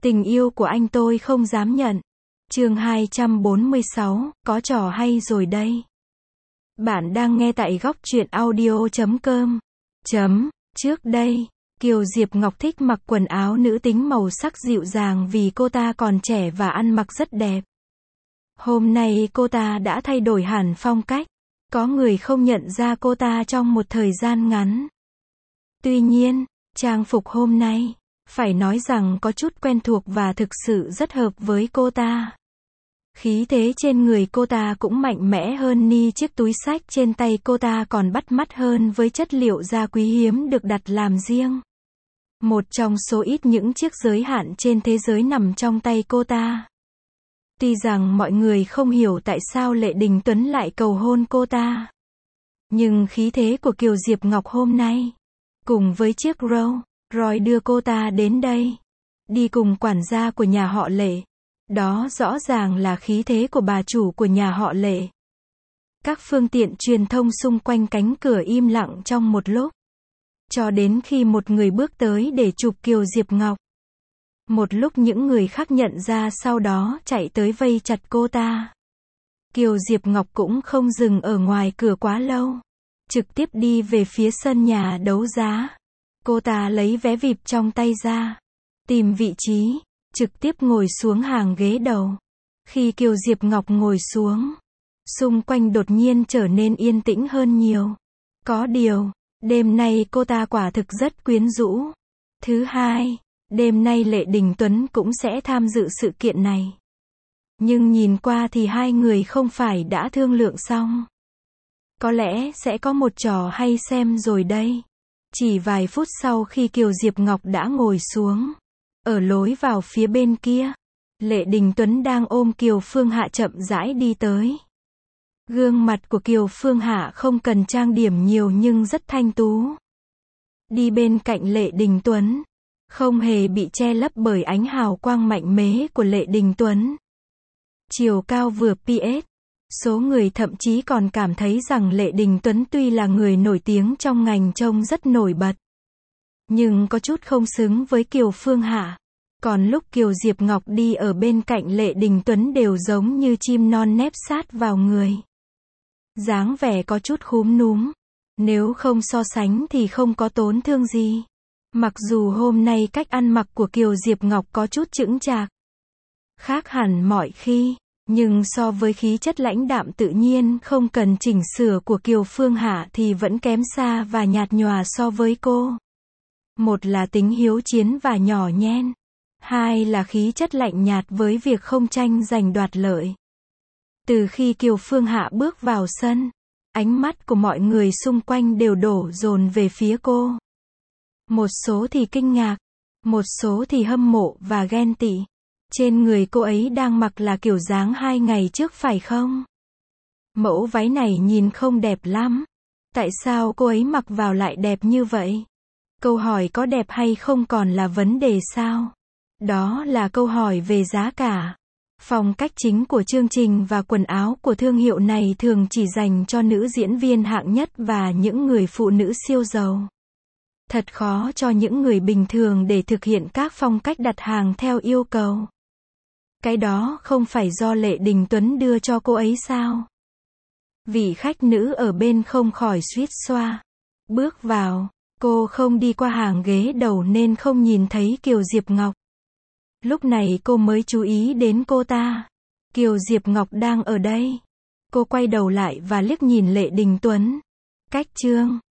Tình yêu của anh tôi không dám nhận. Chương 246, có trò hay rồi đây. Bạn đang nghe tại góc truyện audio.com. Trước đây, Kiều Diệp Ngọc thích mặc quần áo nữ tính màu sắc dịu dàng vì cô ta còn trẻ và ăn mặc rất đẹp. Hôm nay cô ta đã thay đổi hẳn phong cách. Có người không nhận ra cô ta trong một thời gian ngắn. Tuy nhiên, trang phục hôm nay, phải nói rằng có chút quen thuộc và thực sự rất hợp với cô ta. Khí thế trên người cô ta cũng mạnh mẽ hơn ni chiếc túi xách trên tay cô ta còn bắt mắt hơn với chất liệu da quý hiếm được đặt làm riêng. Một trong số ít những chiếc giới hạn trên thế giới nằm trong tay cô ta. Tuy rằng mọi người không hiểu tại sao Lệ Đình Tuấn lại cầu hôn cô ta. Nhưng khí thế của Kiều Diệp Ngọc hôm nay, cùng với chiếc Rolls Royce đưa cô ta đến đây, đi cùng quản gia của nhà họ Lệ. Đó rõ ràng là khí thế của bà chủ của nhà họ Lệ. Các phương tiện truyền thông xung quanh cánh cửa im lặng trong một lúc. Cho đến khi một người bước tới để chụp Kiều Diệp Ngọc. Một lúc những người khác nhận ra sau đó chạy tới vây chặt cô ta. Kiều Diệp Ngọc cũng không dừng ở ngoài cửa quá lâu. Trực tiếp đi về phía sân nhà đấu giá. Cô ta lấy vé VIP trong tay ra. Tìm vị trí. Trực tiếp ngồi xuống hàng ghế đầu. Khi Kiều Diệp Ngọc ngồi xuống, xung quanh đột nhiên trở nên yên tĩnh hơn nhiều. Có điều, đêm nay cô ta quả thực rất quyến rũ. Thứ hai, đêm nay Lệ Đình Tuấn cũng sẽ tham dự sự kiện này. Nhưng nhìn qua thì hai người không phải đã thương lượng xong. Có lẽ sẽ có một trò hay xem rồi đây. Chỉ vài phút sau khi Kiều Diệp Ngọc đã ngồi xuống. Ở lối vào phía bên kia, Lệ Đình Tuấn đang ôm Kiều Phương Hạ chậm rãi đi tới. Gương mặt của Kiều Phương Hạ không cần trang điểm nhiều nhưng rất thanh tú. Đi bên cạnh Lệ Đình Tuấn, không hề bị che lấp bởi ánh hào quang mạnh mẽ của Lệ Đình Tuấn. Chiều cao vừa PS, số người thậm chí còn cảm thấy rằng Lệ Đình Tuấn tuy là người nổi tiếng trong ngành trông rất nổi bật, nhưng có chút không xứng với Kiều Phương Hạ. Còn lúc Kiều Diệp Ngọc đi ở bên cạnh Lệ Đình Tuấn đều giống như chim non nép sát vào người. Dáng vẻ có chút khúm núm. Nếu không so sánh thì không có tổn thương gì. Mặc dù hôm nay cách ăn mặc của Kiều Diệp Ngọc có chút chững chạc, khác hẳn mọi khi, nhưng so với khí chất lãnh đạm tự nhiên không cần chỉnh sửa của Kiều Phương Hạ thì vẫn kém xa và nhạt nhòa so với cô. Một là tính hiếu chiến và nhỏ nhen. Hai là khí chất lạnh nhạt với việc không tranh giành đoạt lợi. Từ khi Kiều Phương Hạ bước vào sân, ánh mắt của mọi người xung quanh đều đổ dồn về phía cô. Một số thì kinh ngạc, một số thì hâm mộ và ghen tị. Trên người cô ấy đang mặc là kiểu dáng 2 ngày trước phải không? Mẫu váy này nhìn không đẹp lắm. Tại sao cô ấy mặc vào lại đẹp như vậy? Câu hỏi có đẹp hay không còn là vấn đề sao? Đó là câu hỏi về giá cả. Phong cách chính của chương trình và quần áo của thương hiệu này thường chỉ dành cho nữ diễn viên hạng nhất và những người phụ nữ siêu giàu. Thật khó cho những người bình thường để thực hiện các phong cách đặt hàng theo yêu cầu. Cái đó không phải do Lệ Đình Tuấn đưa cho cô ấy sao? Vị khách nữ ở bên không khỏi suýt xoa. Bước vào, cô không đi qua hàng ghế đầu nên không nhìn thấy Kiều Diệp Ngọc. Lúc này cô mới chú ý đến cô ta. Kiều Diệp Ngọc đang ở đây. Cô quay đầu lại và liếc nhìn Lệ Đình Tuấn. Cách chương